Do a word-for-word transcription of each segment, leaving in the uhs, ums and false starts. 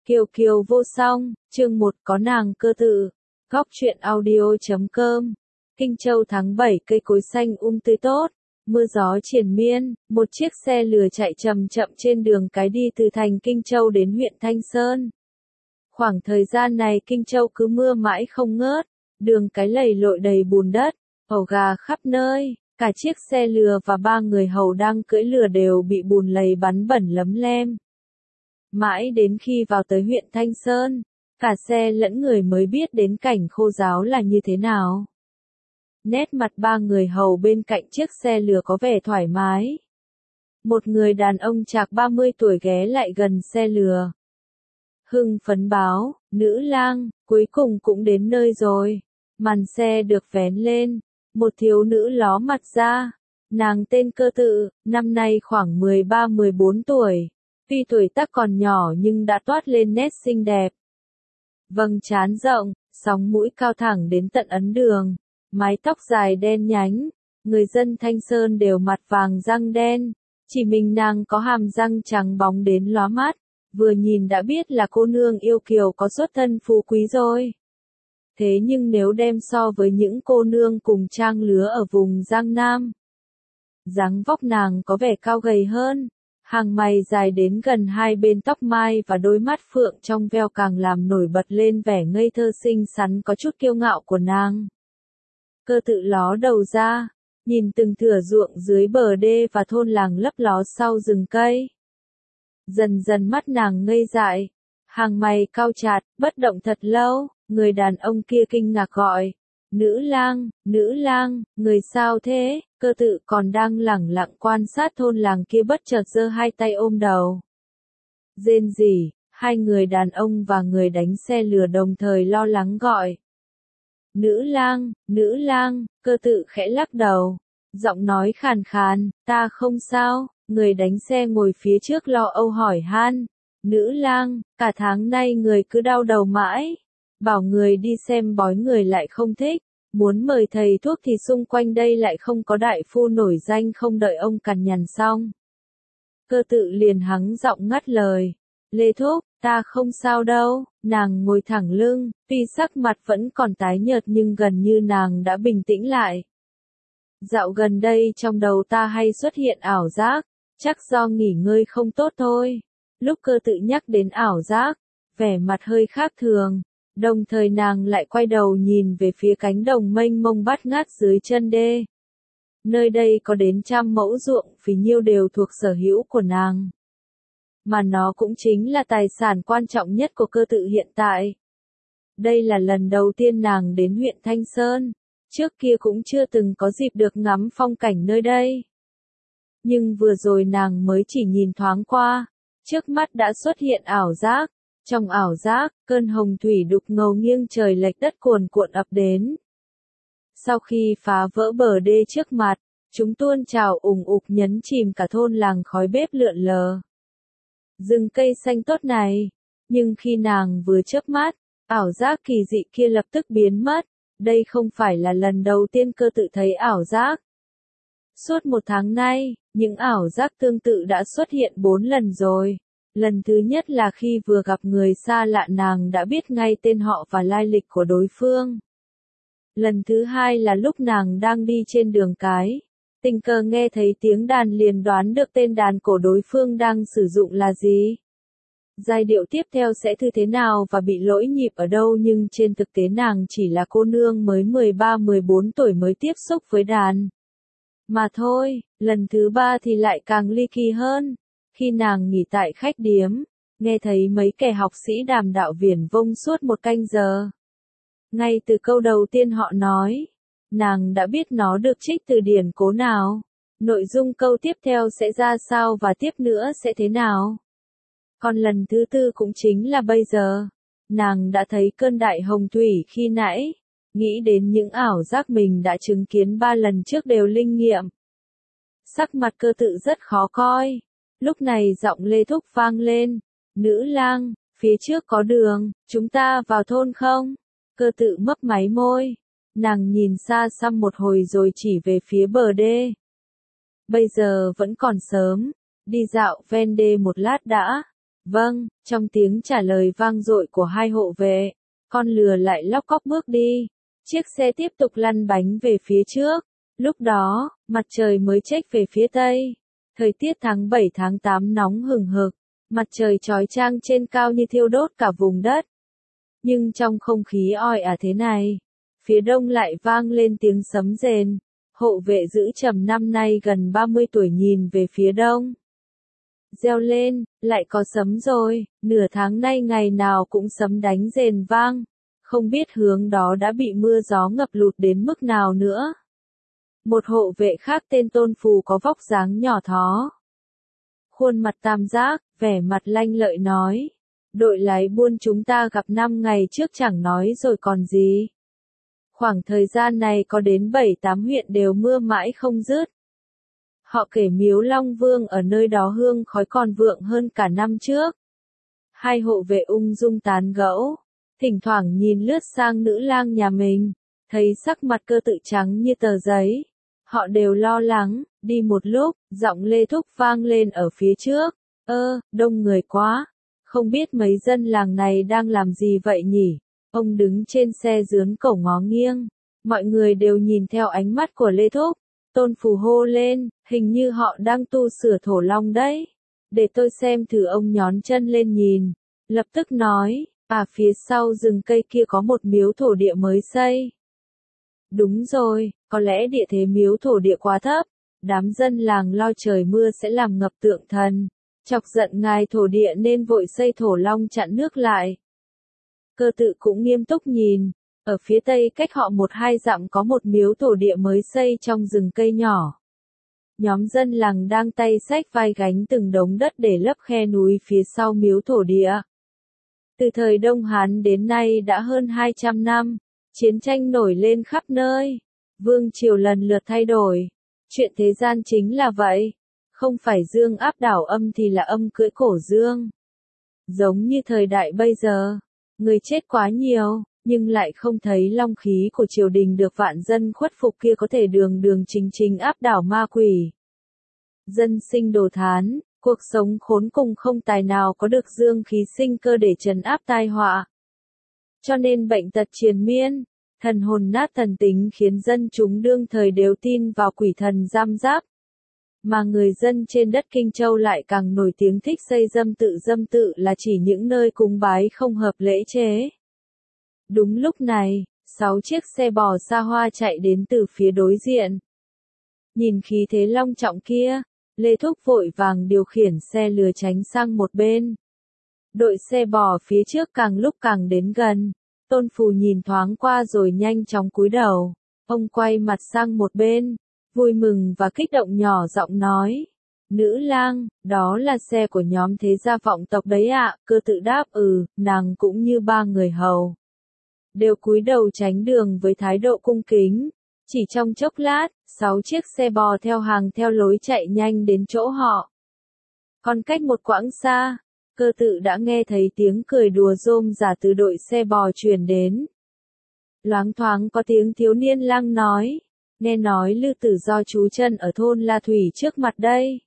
Kiều Kiều vô song, chương một có nàng cơ tự. Góc truyện audio chấm com. Kinh Châu tháng bảy cây cối xanh um tươi tốt, mưa gió triền miên, một chiếc xe lừa chạy chậm chậm trên đường cái đi từ thành Kinh Châu đến huyện Thanh Sơn. Khoảng thời gian này Kinh Châu cứ mưa mãi không ngớt, đường cái lầy lội đầy bùn đất, ổ gà khắp nơi, cả chiếc xe lừa và ba người hầu đang cưỡi lừa đều bị bùn lầy bắn bẩn lấm lem. Mãi đến khi vào tới huyện Thanh Sơn, cả xe lẫn người mới biết đến cảnh khô ráo là như thế nào. Nét mặt ba người hầu bên cạnh chiếc xe lừa có vẻ thoải mái. Một người đàn ông chạc ba mươi tuổi ghé lại gần xe lừa. Hưng phấn báo, nữ lang, cuối cùng cũng đến nơi rồi. Màn xe được vén lên, một thiếu nữ ló mặt ra. Nàng tên Cơ Tự, năm nay khoảng mười ba mười bốn tuổi. Tuy tuổi tác còn nhỏ nhưng đã toát lên nét xinh đẹp. Vầng trán rộng, sóng mũi cao thẳng đến tận ấn đường, mái tóc dài đen nhánh, người dân Thanh Sơn đều mặt vàng răng đen, chỉ mình nàng có hàm răng trắng bóng đến lóa mắt, vừa nhìn đã biết là cô nương yêu kiều có xuất thân phú quý rồi. Thế nhưng nếu đem so với những cô nương cùng trang lứa ở vùng Giang Nam, dáng vóc nàng có vẻ cao gầy hơn. Hàng mày dài đến gần hai bên tóc mai và đôi mắt phượng trong veo càng làm nổi bật lên vẻ ngây thơ xinh xắn có chút kiêu ngạo của nàng. Cơ Tự ló đầu ra, nhìn từng thửa ruộng dưới bờ đê và thôn làng lấp ló sau rừng cây. Dần dần mắt nàng ngây dại, hàng mày cau chặt, bất động thật lâu, người đàn ông kia kinh ngạc gọi. Nữ lang, nữ lang, người sao thế? Cơ Tự còn đang lẳng lặng quan sát thôn làng kia bất chợt giơ hai tay ôm đầu. Rên rỉ, hai người đàn ông và người đánh xe lừa đồng thời lo lắng gọi. Nữ lang, nữ lang, Cơ Tự khẽ lắc đầu. Giọng nói khàn khàn, ta không sao, người đánh xe ngồi phía trước lo âu hỏi han. Nữ lang, cả tháng nay người cứ đau đầu mãi. Bảo người đi xem bói người lại không thích. Muốn mời thầy thuốc thì xung quanh đây lại không có đại phu nổi danh, không đợi ông cằn nhằn xong. Cơ Tự liền hắng giọng ngắt lời. Lê thúc, ta không sao đâu. Nàng ngồi thẳng lưng, tuy sắc mặt vẫn còn tái nhợt nhưng gần như nàng đã bình tĩnh lại. Dạo gần đây trong đầu ta hay xuất hiện ảo giác, chắc do nghỉ ngơi không tốt thôi. Lúc Cơ Tự nhắc đến ảo giác, vẻ mặt hơi khác thường. Đồng thời nàng lại quay đầu nhìn về phía cánh đồng mênh mông bát ngát dưới chân đê. Nơi đây có đến trăm mẫu ruộng phì nhiêu đều thuộc sở hữu của nàng. Mà nó cũng chính là tài sản quan trọng nhất của Cơ Tự hiện tại. Đây là lần đầu tiên nàng đến huyện Thanh Sơn, trước kia cũng chưa từng có dịp được ngắm phong cảnh nơi đây. Nhưng vừa rồi nàng mới chỉ nhìn thoáng qua, trước mắt đã xuất hiện ảo giác. Trong ảo giác, cơn hồng thủy đục ngầu nghiêng trời lệch đất cuồn cuộn ập đến. Sau khi phá vỡ bờ đê trước mặt, chúng tuôn trào ùng ục nhấn chìm cả thôn làng khói bếp lượn lờ. Rừng cây xanh tốt này, nhưng khi nàng vừa chớp mắt, ảo giác kỳ dị kia lập tức biến mất. Đây không phải là lần đầu tiên Cơ Tự thấy ảo giác. Suốt một tháng nay, những ảo giác tương tự đã xuất hiện bốn lần rồi. Lần thứ nhất là khi vừa gặp người xa lạ nàng đã biết ngay tên họ và lai lịch của đối phương. Lần thứ hai là lúc nàng đang đi trên đường cái. Tình cờ nghe thấy tiếng đàn liền đoán được tên đàn của đối phương đang sử dụng là gì. Giai điệu tiếp theo sẽ như thế nào và bị lỗi nhịp ở đâu, nhưng trên thực tế nàng chỉ là cô nương mới mười ba mười bốn tuổi mới tiếp xúc với đàn. Mà thôi, lần thứ ba thì lại càng ly kỳ hơn. Khi nàng nghỉ tại khách điếm, nghe thấy mấy kẻ học sĩ đàm đạo viển vông suốt một canh giờ. Ngay từ câu đầu tiên họ nói, nàng đã biết nó được trích từ điển cố nào, nội dung câu tiếp theo sẽ ra sao và tiếp nữa sẽ thế nào. Còn lần thứ tư cũng chính là bây giờ, nàng đã thấy cơn đại hồng thủy khi nãy, nghĩ đến những ảo giác mình đã chứng kiến ba lần trước đều linh nghiệm. Sắc mặt Cơ Tự rất khó coi. Lúc này giọng Lê thúc vang lên. Nữ lang, phía trước có đường, chúng ta vào thôn không? Cơ Tự mấp máy môi. Nàng nhìn xa xăm một hồi rồi chỉ về phía bờ đê. Bây giờ vẫn còn sớm, đi dạo ven đê một lát đã. Vâng, trong tiếng trả lời vang dội của hai hộ vệ, con lừa lại lóc cóc bước đi. Chiếc xe tiếp tục lăn bánh về phía trước. Lúc đó, mặt trời mới chếch về phía tây. Thời tiết tháng bảy tháng tám nóng hừng hực, mặt trời chói chang trên cao như thiêu đốt cả vùng đất. Nhưng trong không khí oi ả thế này, phía đông lại vang lên tiếng sấm rền. Hộ vệ giữ trầm năm nay gần ba mươi tuổi nhìn về phía đông. Reo lên, lại có sấm rồi, nửa tháng nay ngày nào cũng sấm đánh rền vang. Không biết hướng đó đã bị mưa gió ngập lụt đến mức nào nữa. Một hộ vệ khác tên Tôn Phù có vóc dáng nhỏ thó. Khuôn mặt tam giác, vẻ mặt lanh lợi nói. Đội lái buôn chúng ta gặp năm ngày trước chẳng nói rồi còn gì. Khoảng thời gian này có đến bảy tám huyện đều mưa mãi không dứt. Họ kể miếu Long Vương ở nơi đó hương khói còn vượng hơn cả năm trước. Hai hộ vệ ung dung tán gẫu, thỉnh thoảng nhìn lướt sang nữ lang nhà mình, thấy sắc mặt Cơ Tự trắng như tờ giấy. Họ đều lo lắng, đi một lúc, giọng Lê Thúc vang lên ở phía trước. Ơ, đông người quá, không biết mấy dân làng này đang làm gì vậy nhỉ? Ông đứng trên xe dướn cổ ngó nghiêng, mọi người đều nhìn theo ánh mắt của Lê Thúc. Tôn Phù hô lên, hình như họ đang tu sửa thổ long đấy. Để tôi xem thử. Ông nhón chân lên nhìn, lập tức nói, à phía sau rừng cây kia có một miếu thổ địa mới xây. Đúng rồi, có lẽ địa thế miếu thổ địa quá thấp, đám dân làng lo trời mưa sẽ làm ngập tượng thần, chọc giận ngài thổ địa nên vội xây thổ long chặn nước lại. Cơ Tự cũng nghiêm túc nhìn, ở phía tây cách họ một hai dặm có một miếu thổ địa mới xây trong rừng cây nhỏ. Nhóm dân làng đang tay xách vai gánh từng đống đất để lấp khe núi phía sau miếu thổ địa. Từ thời Đông Hán đến nay đã hơn hai trăm năm, chiến tranh nổi lên khắp nơi, vương triều lần lượt thay đổi. Chuyện thế gian chính là vậy, không phải dương áp đảo âm thì là âm cưỡi cổ dương. Giống như thời đại bây giờ, người chết quá nhiều, nhưng lại không thấy long khí của triều đình được vạn dân khuất phục kia có thể đường đường chính chính áp đảo ma quỷ. Dân sinh đồ thán, cuộc sống khốn cùng không tài nào có được dương khí sinh cơ để trấn áp tai họa. Cho nên bệnh tật triền miên, thần hồn nát thần tính khiến dân chúng đương thời đều tin vào quỷ thần giam giáp. Mà người dân trên đất Kinh Châu lại càng nổi tiếng thích xây dâm tự. Dâm tự là chỉ những nơi cúng bái không hợp lễ chế. Đúng lúc này, sáu chiếc xe bò xa hoa chạy đến từ phía đối diện. Nhìn khí thế long trọng kia, Lê Thúc vội vàng điều khiển xe lừa tránh sang một bên. Đội xe bò phía trước càng lúc càng đến gần. Tôn Phù nhìn thoáng qua rồi nhanh chóng cúi đầu. Ông quay mặt sang một bên, vui mừng và kích động nhỏ giọng nói. Nữ lang, đó là xe của nhóm thế gia vọng tộc đấy ạ. Cơ Tự đáp ừ, nàng cũng như ba người hầu. Đều cúi đầu tránh đường với thái độ cung kính. Chỉ trong chốc lát, sáu chiếc xe bò theo hàng theo lối chạy nhanh đến chỗ họ. Còn cách một quãng xa, Cơ Tự đã nghe thấy tiếng cười đùa rôm rả từ đội xe bò truyền đến. Loáng thoáng có tiếng thiếu niên lang nói, nghe nói Lư Tử do trú chân ở thôn La Thủy trước mặt đây.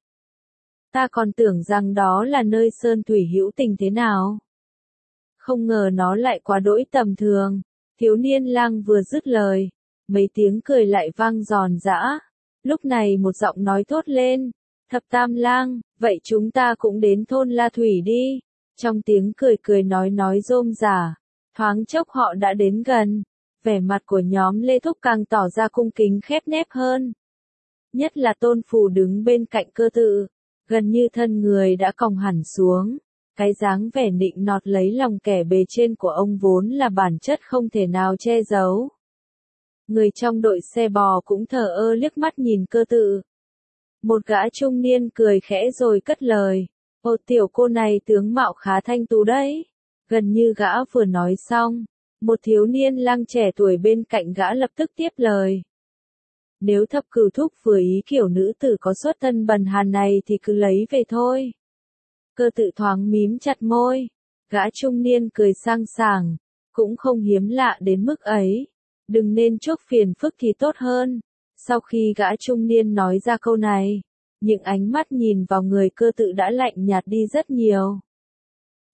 Ta còn tưởng rằng đó là nơi sơn thủy hữu tình thế nào. Không ngờ nó lại quá đỗi tầm thường. Thiếu niên lang vừa dứt lời, mấy tiếng cười lại vang giòn giã. Lúc này một giọng nói thốt lên, Thập Tam lang, vậy chúng ta cũng đến thôn La Thủy đi. Trong tiếng cười cười nói nói rôm rả, thoáng chốc họ đã đến gần. Vẻ mặt của nhóm Lê Thúc càng tỏ ra cung kính khép nép hơn. Nhất là Tôn Phù đứng bên cạnh Cơ Tự, gần như thân người đã còng hẳn xuống. Cái dáng vẻ nịnh nọt lấy lòng kẻ bề trên của ông vốn là bản chất không thể nào che giấu. Người trong đội xe bò cũng thờ ơ liếc mắt nhìn Cơ Tự. Một gã trung niên cười khẽ rồi cất lời. Ô tiểu cô này tướng mạo khá thanh tú đấy. Gần như gã vừa nói xong, một thiếu niên lang trẻ tuổi bên cạnh gã lập tức tiếp lời. Nếu Thập Cửu thúc vừa ý kiểu nữ tử có xuất thân bần hàn này thì cứ lấy về thôi. Cơ Tự thoáng mím chặt môi. Gã trung niên cười sang sảng, cũng không hiếm lạ đến mức ấy. Đừng nên chuốc phiền phức thì tốt hơn. Sau khi gã trung niên nói ra câu này, những ánh mắt nhìn vào người Cơ Tự đã lạnh nhạt đi rất nhiều.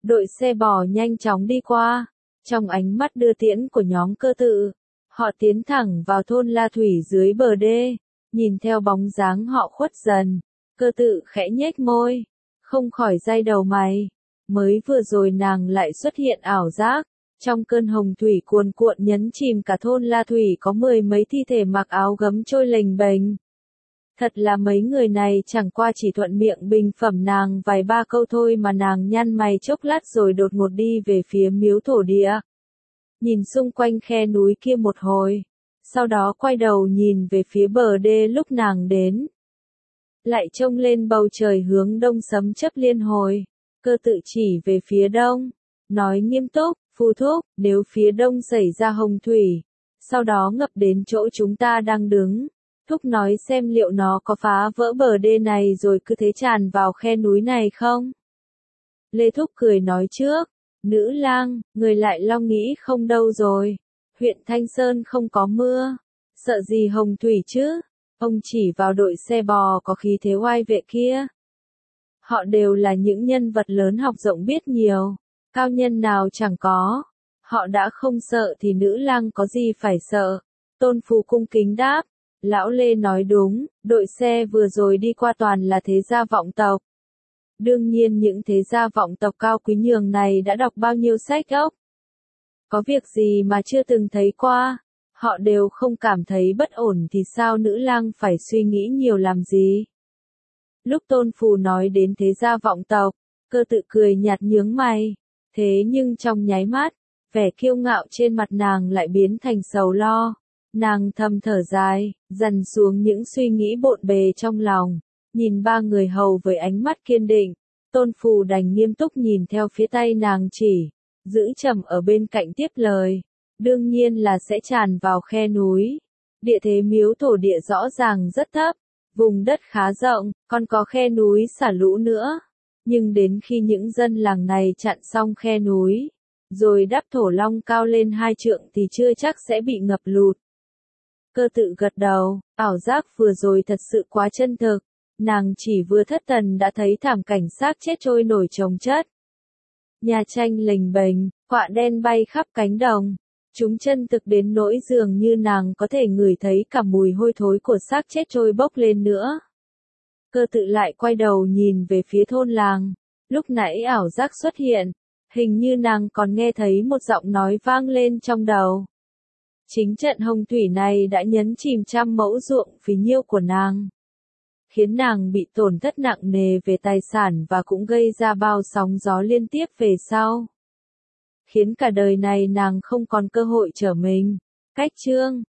Đội xe bò nhanh chóng đi qua, trong ánh mắt đưa tiễn của nhóm Cơ Tự, họ tiến thẳng vào thôn La Thủy dưới bờ đê, nhìn theo bóng dáng họ khuất dần, Cơ Tự khẽ nhếch môi, không khỏi day đầu mày, mới vừa rồi nàng lại xuất hiện ảo giác, trong cơn hồng thủy cuồn cuộn nhấn chìm cả thôn La Thủy có mười mấy thi thể mặc áo gấm trôi lềnh bềnh. Thật là mấy người này chẳng qua chỉ thuận miệng bình phẩm nàng vài ba câu thôi mà nàng nhăn mày chốc lát rồi đột ngột đi về phía miếu thổ địa. Nhìn xung quanh khe núi kia một hồi, sau đó quay đầu nhìn về phía bờ đê lúc nàng đến. Lại trông lên bầu trời hướng đông sấm chớp liên hồi, Cơ Tự chỉ về phía đông, nói nghiêm túc, Phu thúc, nếu phía đông xảy ra hồng thủy, sau đó ngập đến chỗ chúng ta đang đứng, thúc nói xem liệu nó có phá vỡ bờ đê này rồi cứ thế tràn vào khe núi này không? Lê Thúc cười nói trước, nữ lang, người lại lo nghĩ không đâu rồi, huyện Thanh Sơn không có mưa, sợ gì hồng thủy chứ, ông chỉ vào đội xe bò có khí thế oai vệ kia. Họ đều là những nhân vật lớn học rộng biết nhiều, cao nhân nào chẳng có, họ đã không sợ thì nữ lang có gì phải sợ, Tôn Phù cung kính đáp. Lão Lê nói đúng, đội xe vừa rồi đi qua toàn là thế gia vọng tộc. Đương nhiên những thế gia vọng tộc cao quý nhường này đã đọc bao nhiêu sách ốc. Có việc gì mà chưa từng thấy qua, họ đều không cảm thấy bất ổn thì sao nữ lang phải suy nghĩ nhiều làm gì. Lúc Tôn Phù nói đến thế gia vọng tộc, Cơ Tự cười nhạt nhướng mày, thế nhưng trong nháy mắt, vẻ kiêu ngạo trên mặt nàng lại biến thành sầu lo. Nàng thầm thở dài, dằn xuống những suy nghĩ bộn bề trong lòng, nhìn ba người hầu với ánh mắt kiên định, Tôn Phù đành nghiêm túc nhìn theo phía tay nàng chỉ, giữ trầm ở bên cạnh tiếp lời, đương nhiên là sẽ tràn vào khe núi. Địa thế miếu thổ địa rõ ràng rất thấp, vùng đất khá rộng, còn có khe núi xả lũ nữa, nhưng đến khi những dân làng này chặn xong khe núi, rồi đắp thổ long cao lên hai trượng thì chưa chắc sẽ bị ngập lụt. Cơ Tự gật đầu, ảo giác vừa rồi thật sự quá chân thực, nàng chỉ vừa thất thần đã thấy thảm cảnh xác chết trôi nổi chồng chất. Nhà tranh lềnh bềnh, quạ đen bay khắp cánh đồng, chúng chân thực đến nỗi dường như nàng có thể ngửi thấy cả mùi hôi thối của xác chết trôi bốc lên nữa. Cơ Tự lại quay đầu nhìn về phía thôn làng, lúc nãy ảo giác xuất hiện, hình như nàng còn nghe thấy một giọng nói vang lên trong đầu. Chính trận hồng thủy này đã nhấn chìm trăm mẫu ruộng phí nhiêu của nàng, khiến nàng bị tổn thất nặng nề về tài sản và cũng gây ra bao sóng gió liên tiếp về sau. Khiến cả đời này nàng không còn cơ hội trở mình. Cách chương